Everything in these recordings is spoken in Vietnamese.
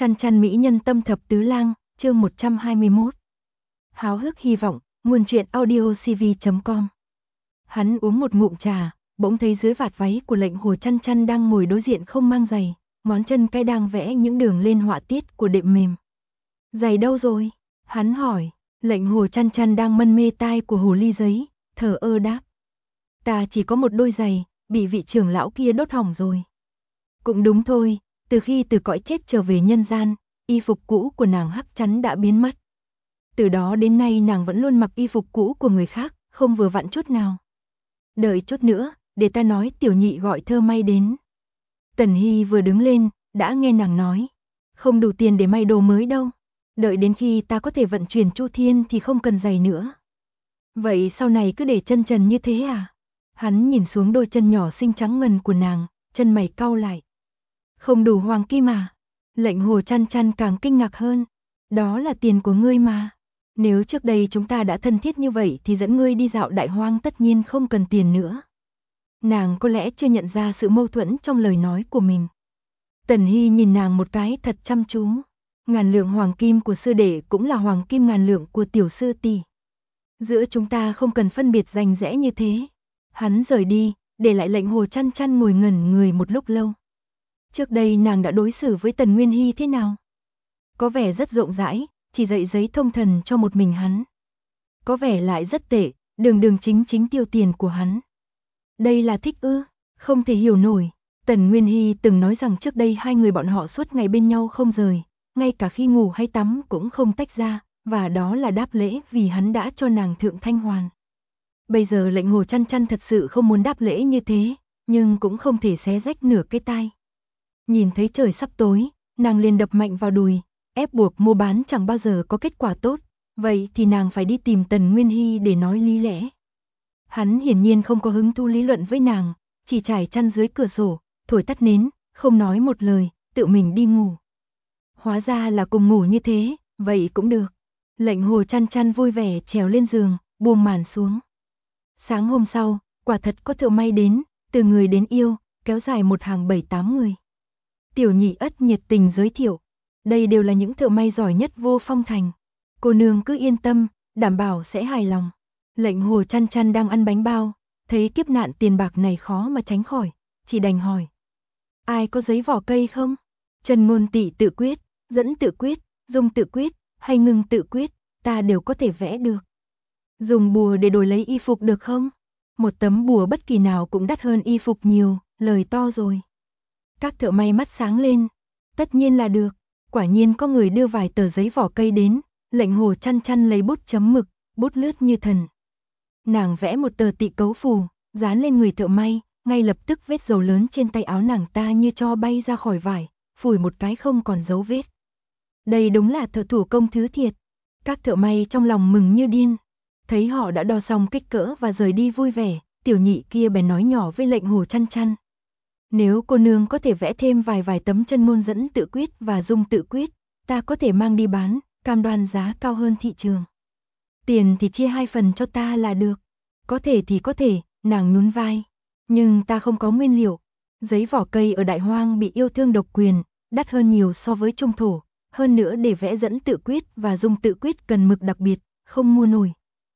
Chăn chăn mỹ nhân tâm thập tứ lang, chương 121. Háo hức hy vọng, nguồn truyện audio cv.com. Hắn uống một ngụm trà, bỗng thấy dưới vạt váy của Lệnh Hồ Chăn chăn đang ngồi đối diện không mang giày, ngón chân cái đang vẽ những đường lên họa tiết của đệm mềm. Giày đâu rồi? Hắn hỏi. Lệnh Hồ Chăn chăn đang mân mê tai của hồ ly giấy, thờ ơ đáp. Ta chỉ có một đôi giày, bị vị trưởng lão kia đốt hỏng rồi. Cũng đúng thôi, từ khi từ cõi chết trở về nhân gian, y phục cũ của nàng hắc chắn đã biến mất. Từ đó đến nay nàng vẫn luôn mặc y phục cũ của người khác, không vừa vặn chút nào. Đợi chút nữa, để ta nói tiểu nhị gọi thơ may đến. Tần Hy vừa đứng lên, đã nghe nàng nói. Không đủ tiền để may đồ mới đâu. Đợi đến khi ta có thể vận chuyển Chu Thiên thì không cần giày nữa. Vậy sau này cứ để chân trần như thế à? Hắn nhìn xuống đôi chân nhỏ xinh trắng ngần của nàng, chân mày cau lại. Không đủ hoàng kim à? Lệnh Hồ Chăn chăn càng kinh ngạc hơn. Đó là tiền của ngươi mà. Nếu trước đây chúng ta đã thân thiết như vậy thì dẫn ngươi đi dạo đại hoang tất nhiên không cần tiền nữa. Nàng có lẽ chưa nhận ra sự mâu thuẫn trong lời nói của mình. Tần Hy nhìn nàng một cái thật chăm chú. Ngàn lượng hoàng kim của sư đệ cũng là hoàng kim ngàn lượng của tiểu sư tỷ. Giữa chúng ta không cần phân biệt rành rẽ như thế. Hắn rời đi, để lại Lệnh Hồ Chăn chăn ngồi ngẩn người một lúc lâu. Trước đây nàng đã đối xử với Tần Nguyên Hy thế nào? Có vẻ rất rộng rãi, chỉ dạy giấy thông thần cho một mình hắn. Có vẻ lại rất tệ, đường chính tiêu tiền của hắn. Đây là thích ư? Không thể hiểu nổi. Tần Nguyên Hy từng nói rằng trước đây hai người bọn họ suốt ngày bên nhau không rời, ngay cả khi ngủ hay tắm cũng không tách ra, và đó là đáp lễ vì hắn đã cho nàng thượng thanh hoàn. Bây giờ Lệnh Hồ Chăn chăn thật sự không muốn đáp lễ như thế, nhưng cũng không thể xé rách nửa cái tai. Nhìn thấy trời sắp tối, nàng liền đập mạnh vào đùi, ép buộc mua bán chẳng bao giờ có kết quả tốt, vậy thì nàng phải đi tìm Tần Nguyên Hy để nói lý lẽ. Hắn hiển nhiên không có hứng thú lý luận với nàng, chỉ trải chăn dưới cửa sổ, thổi tắt nến, không nói một lời, tự mình đi ngủ. Hóa ra là cùng ngủ như thế, vậy cũng được. Lệnh Hồ Chăn chăn vui vẻ trèo lên giường, buông màn xuống. Sáng hôm sau, quả thật có thợ may đến, từ người đến yêu, kéo dài một hàng 7-8 người. Tiểu nhị ất nhiệt tình giới thiệu, đây đều là những thợ may giỏi nhất Vô Phong Thành. Cô nương cứ yên tâm, đảm bảo sẽ hài lòng. Lệnh Hồ Chăn chăn đang ăn bánh bao, thấy kiếp nạn tiền bạc này khó mà tránh khỏi, chỉ đành hỏi. Ai có giấy vỏ cây không? Trần Ngôn Tị tự quyết, Dẫn tự quyết, Dung tự quyết, hay Ngưng tự quyết, ta đều có thể vẽ được. Dùng bùa để đổi lấy y phục được không? Một tấm bùa bất kỳ nào cũng đắt hơn y phục nhiều, lời to rồi. Các thợ may mắt sáng lên. Tất nhiên là được. Quả nhiên có người đưa vài tờ giấy vỏ cây đến. Lệnh Hồ Chăn chăn lấy bút chấm mực, bút lướt như thần. Nàng vẽ một tờ tị cấu phù, dán lên người thợ may, ngay lập tức vết dầu lớn trên tay áo nàng ta như cho bay ra khỏi vải, phủi một cái không còn dấu vết. Đây đúng là thợ thủ công thứ thiệt. Các thợ may trong lòng mừng như điên. Thấy họ đã đo xong kích cỡ và rời đi vui vẻ, tiểu nhị kia bèn nói nhỏ với Lệnh Hồ Chăn chăn. Nếu cô nương có thể vẽ thêm vài tấm chân ngôn Dẫn tự quyết và Dung tự quyết, ta có thể mang đi bán, cam đoan giá cao hơn thị trường. Tiền thì chia 2 phần cho ta là được. Có thể thì có thể, nàng nhún vai. Nhưng ta không có nguyên liệu. Giấy vỏ cây ở Đại Hoang bị yêu thương độc quyền, đắt hơn nhiều so với trung thổ. Hơn nữa để vẽ Dẫn tự quyết và Dung tự quyết cần mực đặc biệt, không mua nổi.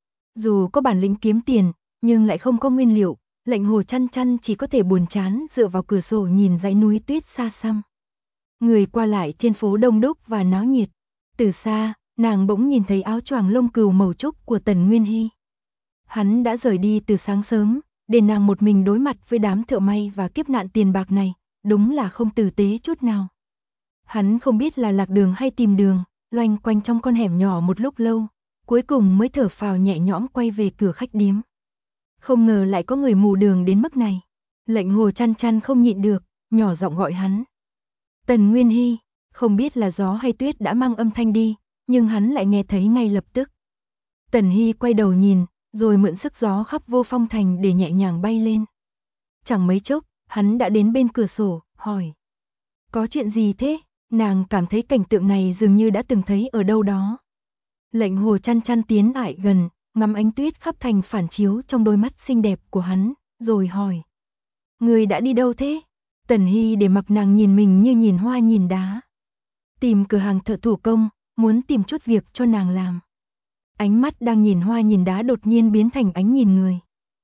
Dù có bản lĩnh kiếm tiền, nhưng lại không có nguyên liệu. Lệnh Hồ Chăn chăn chỉ có thể buồn chán dựa vào cửa sổ nhìn dãy núi tuyết xa xăm. Người qua lại trên phố đông đúc và náo nhiệt. Từ xa, nàng bỗng nhìn thấy áo choàng lông cừu màu trúc của Tần Nguyên Hy. Hắn đã rời đi từ sáng sớm, để nàng một mình đối mặt với đám thợ may và kiếp nạn tiền bạc này, đúng là không tử tế chút nào. Hắn không biết là lạc đường hay tìm đường, loanh quanh trong con hẻm nhỏ một lúc lâu, cuối cùng mới thở phào nhẹ nhõm quay về cửa khách điếm. Không ngờ lại có người mù đường đến mức này. Lệnh Hồ Chăn chăn không nhịn được, nhỏ giọng gọi hắn. Tần Nguyên Hy, không biết là gió hay tuyết đã mang âm thanh đi, nhưng hắn lại nghe thấy ngay lập tức. Tần Hy quay đầu nhìn, rồi mượn sức gió khắp Vô Phong Thành để nhẹ nhàng bay lên. Chẳng mấy chốc, hắn đã đến bên cửa sổ, hỏi. Có chuyện gì thế? Nàng cảm thấy cảnh tượng này dường như đã từng thấy ở đâu đó. Lệnh Hồ Chăn chăn tiến lại gần, ngắm ánh tuyết khắp thành phản chiếu trong đôi mắt xinh đẹp của hắn, rồi hỏi. Người đã đi đâu thế? Tần Hy để mặc nàng nhìn mình như nhìn hoa nhìn đá. tìm cửa hàng thợ thủ công, muốn tìm chút việc cho nàng làm. Ánh mắt đang nhìn hoa nhìn đá đột nhiên biến thành ánh nhìn người.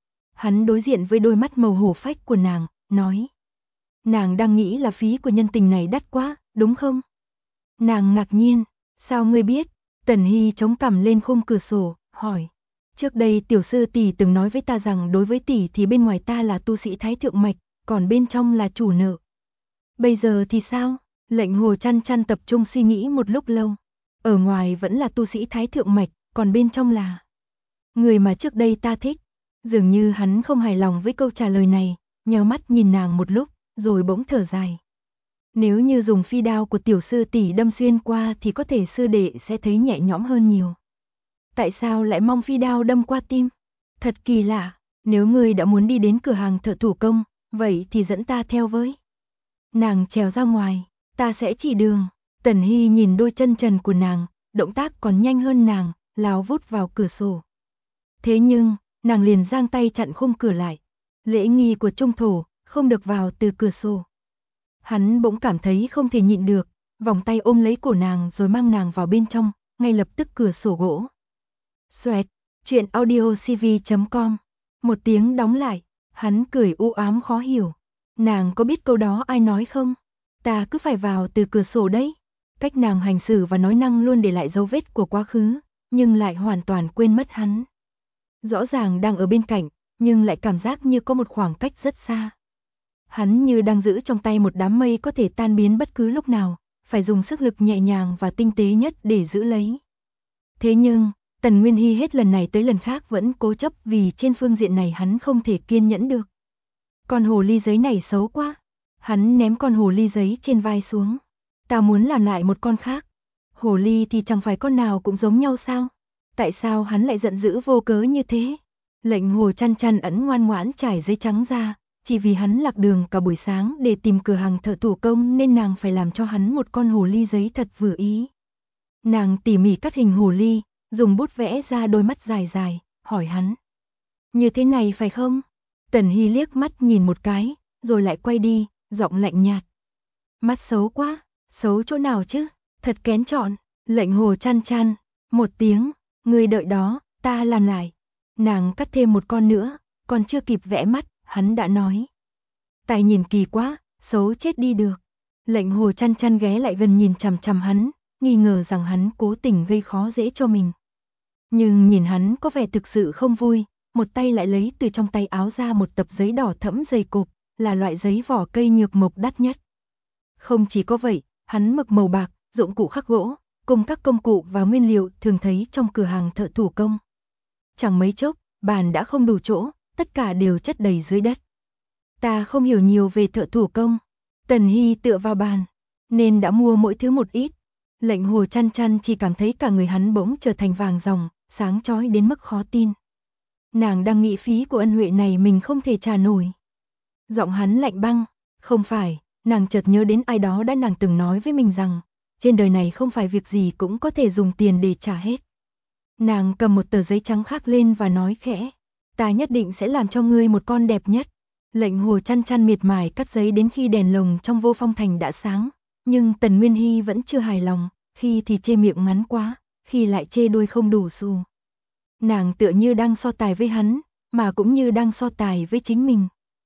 Hắn đối diện với đôi mắt màu hổ phách của nàng, nói. Nàng đang nghĩ là phí của nhân tình này đắt quá, đúng không? Nàng ngạc nhiên, sao ngươi biết? Tần Hy chống cằm lên khung cửa sổ, hỏi. Trước đây tiểu sư tỷ từng nói với ta rằng đối với tỷ thì bên ngoài ta là tu sĩ thái thượng mạch, còn bên trong là chủ nợ. Bây giờ thì sao? Lệnh Hồ chăn chăn tập trung suy nghĩ một lúc lâu. Ở ngoài vẫn là tu sĩ thái thượng mạch, còn bên trong là người mà trước đây ta thích. Dường như hắn không hài lòng với câu trả lời này, nheo mắt nhìn nàng một lúc, rồi bỗng thở dài. Nếu như dùng phi đao của tiểu sư tỷ đâm xuyên qua thì có thể sư đệ sẽ thấy nhẹ nhõm hơn nhiều. Tại sao lại mong phi đao đâm qua tim? Thật kỳ lạ, nếu ngươi đã muốn đi đến cửa hàng thợ thủ công, vậy thì dẫn ta theo với. Nàng trèo ra ngoài, ta sẽ chỉ đường. Tần Hy nhìn đôi chân trần của nàng, động tác còn nhanh hơn nàng, lao vút vào cửa sổ. Thế nhưng, nàng liền giang tay chặn khung cửa lại. Lễ nghi của trung thổ, không được vào từ cửa sổ. Hắn bỗng cảm thấy không thể nhịn được, vòng tay ôm lấy cổ nàng rồi mang nàng vào bên trong, ngay lập tức cửa sổ gỗ. Xoẹt, chuyện audiocv.com. Một tiếng đóng lại, hắn cười u ám khó hiểu. Nàng có biết câu đó ai nói không? Ta cứ phải vào từ cửa sổ đấy. Cách nàng hành xử và nói năng luôn để lại dấu vết của quá khứ, nhưng lại hoàn toàn quên mất hắn. Rõ ràng đang ở bên cạnh, nhưng lại cảm giác như có một khoảng cách rất xa. Hắn như đang giữ trong tay một đám mây có thể tan biến bất cứ lúc nào, phải dùng sức lực nhẹ nhàng và tinh tế nhất để giữ lấy. Thế nhưng, Tần Nguyên Hy hết lần này tới lần khác vẫn cố chấp vì trên phương diện này hắn không thể kiên nhẫn được. Con hồ ly giấy này xấu quá. Hắn ném con hồ ly giấy trên vai xuống. Ta muốn làm lại một con khác. Hồ ly thì chẳng phải con nào cũng giống nhau sao? Tại sao hắn lại giận dữ vô cớ như thế? Lệnh Hồ chăn chăn ẩn ngoan ngoãn trải giấy trắng ra, chỉ vì hắn lạc đường cả buổi sáng để tìm cửa hàng thợ thủ công nên nàng phải làm cho hắn một con hồ ly giấy thật vừa ý. Nàng tỉ mỉ cắt hình hồ ly, dùng bút vẽ ra đôi mắt dài dài, hỏi hắn. Như thế này phải không? Tần Hy liếc mắt nhìn một cái, rồi lại quay đi, giọng lạnh nhạt. Mắt xấu quá, xấu chỗ nào chứ, thật kén chọn. Lệnh Hồ chăn chăn, một tiếng, ngươi đợi đó, ta làm lại. Nàng cắt thêm một con nữa, còn chưa kịp vẽ mắt, hắn đã nói. Tài nhìn kỳ quá, xấu chết đi được. Lệnh Hồ chăn chăn ghé lại gần nhìn chằm chằm hắn, nghi ngờ rằng hắn cố tình gây khó dễ cho mình. Nhưng nhìn hắn có vẻ thực sự không vui, một tay lại lấy từ trong tay áo ra một tập giấy đỏ thẫm dày cộp, là loại giấy vỏ cây nhược mộc đắt nhất. Không chỉ có vậy, hắn mực màu bạc, dụng cụ khắc gỗ, cùng các công cụ và nguyên liệu thường thấy trong cửa hàng thợ thủ công. Chẳng mấy chốc, bàn đã không đủ chỗ, tất cả đều chất đầy dưới đất. Ta không hiểu nhiều về thợ thủ công. Tần Hy tựa vào bàn, nên đã mua mỗi thứ một ít. Lệnh Hồ chăn chăn chỉ cảm thấy cả người hắn bỗng trở thành vàng ròng, sáng chói đến mức khó tin. Nàng đang nghĩ phí của ân huệ này mình không thể trả nổi. Giọng hắn lạnh băng, không phải, nàng chợt nhớ đến ai đó đã nàng từng nói với mình rằng, trên đời này không phải việc gì cũng có thể dùng tiền để trả hết. Nàng cầm một tờ giấy trắng khác lên và nói khẽ, ta nhất định sẽ làm cho ngươi một con đẹp nhất. Lệnh Hồ chăn chăn miệt mài cắt giấy đến khi đèn lồng trong Vô Phong Thành đã sáng, nhưng Tần Nguyên Hy vẫn chưa hài lòng, khi thì chê miệng ngắn quá, khi lại chê đuôi không đủ xù. Nàng tựa như đang so tài với hắn, mà cũng như đang so tài với chính mình.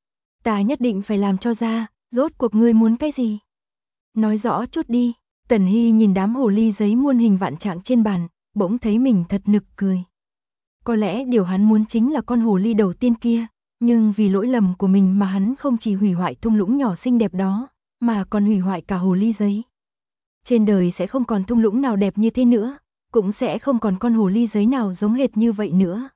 Ta nhất định phải làm cho ra, rốt cuộc ngươi muốn cái gì? Nói rõ chút đi. Tần Hy nhìn đám hồ ly giấy muôn hình vạn trạng trên bàn, bỗng thấy mình thật nực cười. Có lẽ điều hắn muốn chính là con hồ ly đầu tiên kia, nhưng vì lỗi lầm của mình mà hắn không chỉ hủy hoại thung lũng nhỏ xinh đẹp đó, mà còn hủy hoại cả hồ ly giấy. Trên đời sẽ không còn thung lũng nào đẹp như thế nữa, cũng sẽ không còn con hồ ly giấy nào giống hệt như vậy nữa.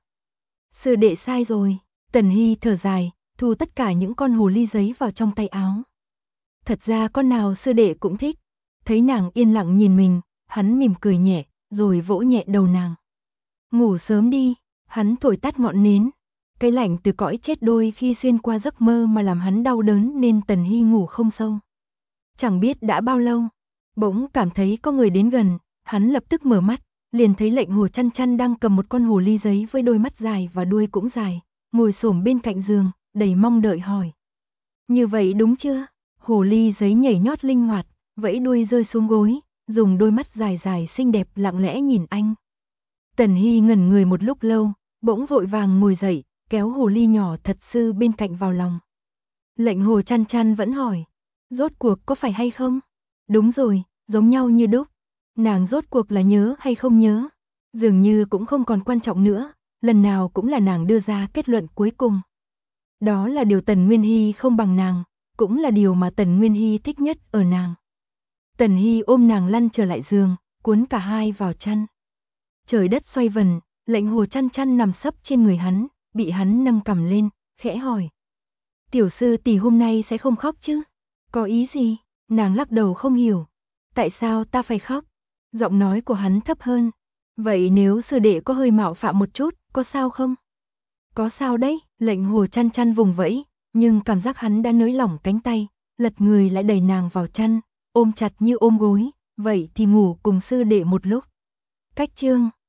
Sư đệ sai rồi. Tần Hy thở dài, thu tất cả những con hồ ly giấy vào trong tay áo. Thật ra con nào sư đệ cũng thích. Thấy nàng yên lặng nhìn mình, hắn mỉm cười nhẹ, rồi vỗ nhẹ đầu nàng. Ngủ sớm đi. Hắn thổi tắt ngọn nến. Cái lạnh từ cõi chết đôi khi xuyên qua giấc mơ mà làm hắn đau đớn nên Tần Hy ngủ không sâu. Chẳng biết đã bao lâu, bỗng cảm thấy có người đến gần, hắn lập tức mở mắt, liền thấy Lệnh Hồ chăn chăn đang cầm một con hồ ly giấy với đôi mắt dài và đuôi cũng dài, ngồi xổm bên cạnh giường, đầy mong đợi hỏi. Như vậy đúng chưa? Hồ ly giấy nhảy nhót linh hoạt, vẫy đuôi rơi xuống gối, dùng đôi mắt dài dài xinh đẹp lặng lẽ nhìn anh. Tần Hy ngẩn người một lúc lâu, bỗng vội vàng ngồi dậy, kéo hồ ly nhỏ thật sự bên cạnh vào lòng. Lệnh Hồ Chăn Chăn vẫn hỏi, rốt cuộc có phải hay không? Đúng rồi, giống nhau như đúc. Nàng rốt cuộc là nhớ hay không nhớ? Dường như cũng không còn quan trọng nữa, lần nào cũng là nàng đưa ra kết luận cuối cùng. Đó là điều Tần Nguyên Hy không bằng nàng, cũng là điều mà Tần Nguyên Hy thích nhất ở nàng. Tần Hy ôm nàng lăn trở lại giường, cuốn cả hai vào chăn. Trời đất xoay vần, Lệnh Hồ Chăn Chăn nằm sấp trên người hắn, bị hắn nâng cằm lên, khẽ hỏi. Tiểu sư tỷ hôm nay sẽ không khóc chứ? Có ý gì? Nàng lắc đầu không hiểu. Tại sao ta phải khóc? Giọng nói của hắn thấp hơn. Vậy nếu sư đệ có hơi mạo phạm một chút, có sao không? Có sao đấy, Lệnh Hồ Chăn Chăn vùng vẫy, nhưng cảm giác hắn đã nới lỏng cánh tay, lật người lại đẩy nàng vào chăn, ôm chặt như ôm gối, vậy thì ngủ cùng sư đệ một lúc. Cách chương